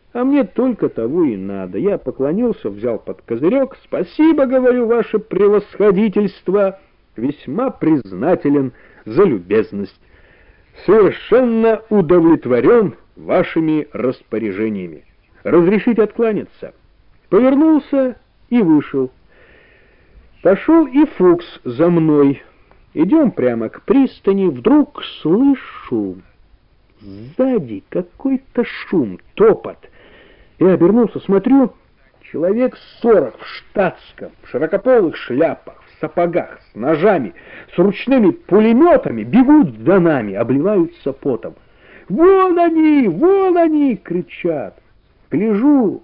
А мне только того и надо. Я поклонился, взял под козырек. Спасибо, говорю, ваше превосходительство. Весьма признателен за любезность. Совершенно удовлетворен вашими распоряжениями. Разрешите откланяться. Повернулся и вышел. Пошел и Фукс за мной. Идем прямо к пристани. Вдруг слышу сзади какой-то шум, топот. Я обернулся, смотрю, человек 40 в штатском, в широкополых шляпах, в сапогах, с ножами, с ручными пулеметами бегут за нами, обливаются потом. «Вон они!» — кричат. Гляжу,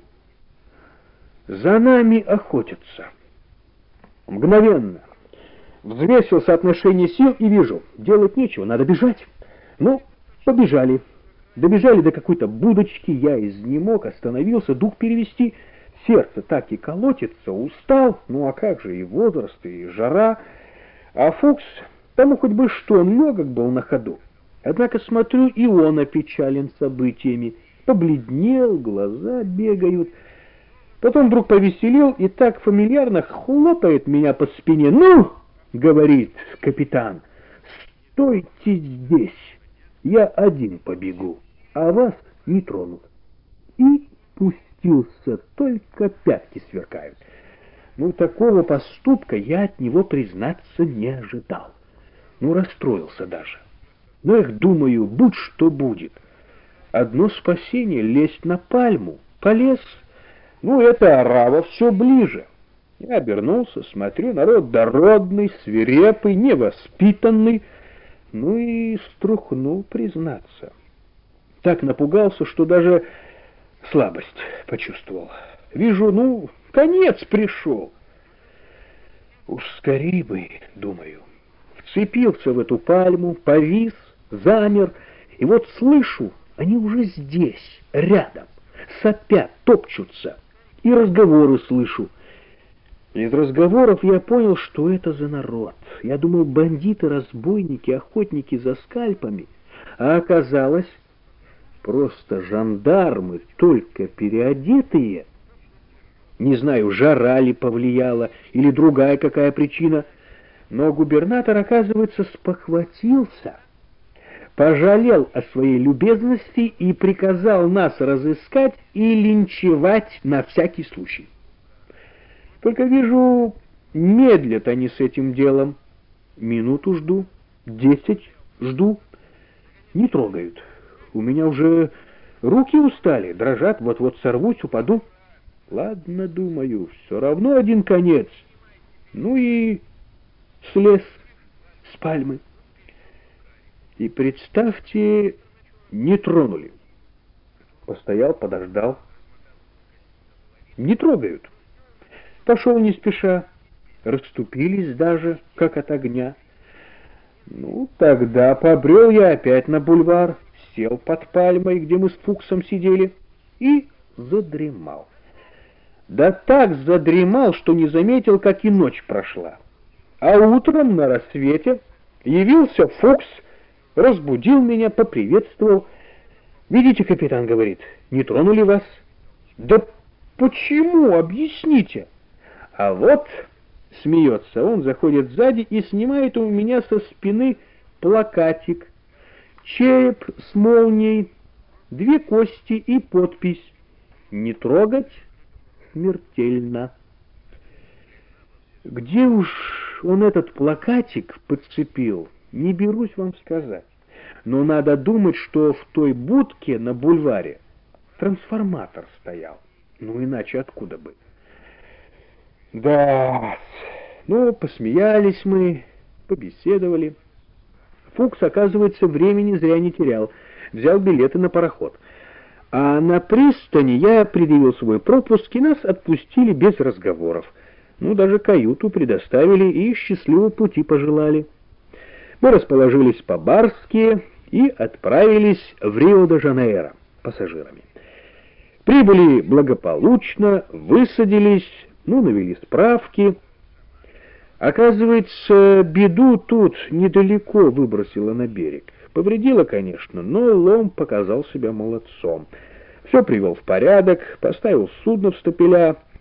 за нами охотятся. Мгновенно взвесил соотношение сил и вижу, делать нечего, надо бежать. Ну, побежали. Добежали до какой-то будочки, я изнемог, остановился, дух перевести. Сердце так и колотится, устал, ну а как же, и возраст, и жара. А Фукс, тому хоть бы что, он легок был на ходу. Однако смотрю, и он опечален событиями. Побледнел, глаза бегают. Потом вдруг повеселел и так фамильярно хлопает меня по спине. «Ну, — говорит капитан, — стойте здесь, я один побегу, а вас не тронут». И пустился, только пятки сверкают. Ну, такого поступка я от него, признаться, не ожидал. Ну, расстроился даже. Но их, думаю, будь что будет. Одно спасение — лезть на пальму. Полез. Ну, это орава все ближе. Я обернулся, смотрю, народ дородный, свирепый, невоспитанный. Ну и струхнул, признаться. Так напугался, что даже слабость почувствовал. Вижу, ну, конец пришел. Уж скорей бы, думаю. Вцепился в эту пальму, повис, замер, и вот слышу, они уже здесь, рядом, сопят, топчутся, и разговоры слышу. Из разговоров я понял, что это за народ. Я думал, бандиты, разбойники, охотники за скальпами, а оказалось, просто жандармы, только переодетые. Не знаю, жара ли повлияла, или другая какая причина, но губернатор, оказывается, спохватился, пожалел о своей любезности и приказал нас разыскать и линчевать на всякий случай. Только вижу, медлят они с этим делом. Минуту жду, 10 жду, не трогают. У меня уже руки устали, дрожат, вот-вот сорвусь, упаду. Ладно, думаю, все равно один конец. Ну и слез с пальмы. И представьте, не тронули. Постоял, подождал. Не трогают. Пошел не спеша. Расступились даже, как от огня. Ну, тогда побрел я опять на бульвар, сел под пальмой, где мы с Фуксом сидели, и задремал. Да так задремал, что не заметил, как и ночь прошла. А утром на рассвете явился Фукс, разбудил меня, поприветствовал. «Видите, капитан, — говорит, — не тронули вас». «Да почему? Объясните». А вот, смеется он, заходит сзади и снимает у меня со спины плакатик. Череп с молнией, 2 кости и подпись: «Не трогать, смертельно». Где уж он этот плакатик подцепил, не берусь вам сказать. Но надо думать, что в той будке на бульваре трансформатор стоял. Ну, иначе откуда бы? Да, ну, посмеялись мы, побеседовали. Фукс, оказывается, времени зря не терял. Взял билеты на пароход. А на пристани я предъявил свой пропуск, и нас отпустили без разговоров. Ну, даже каюту предоставили и счастливого пути пожелали. Мы расположились по-барски и отправились в Рио-де-Жанейро пассажирами. Прибыли благополучно, высадились, ну, навели справки. Оказывается, беду тут недалеко выбросила на берег. Повредила, конечно, но лом показал себя молодцом. Все привел в порядок, поставил судно в стапеля,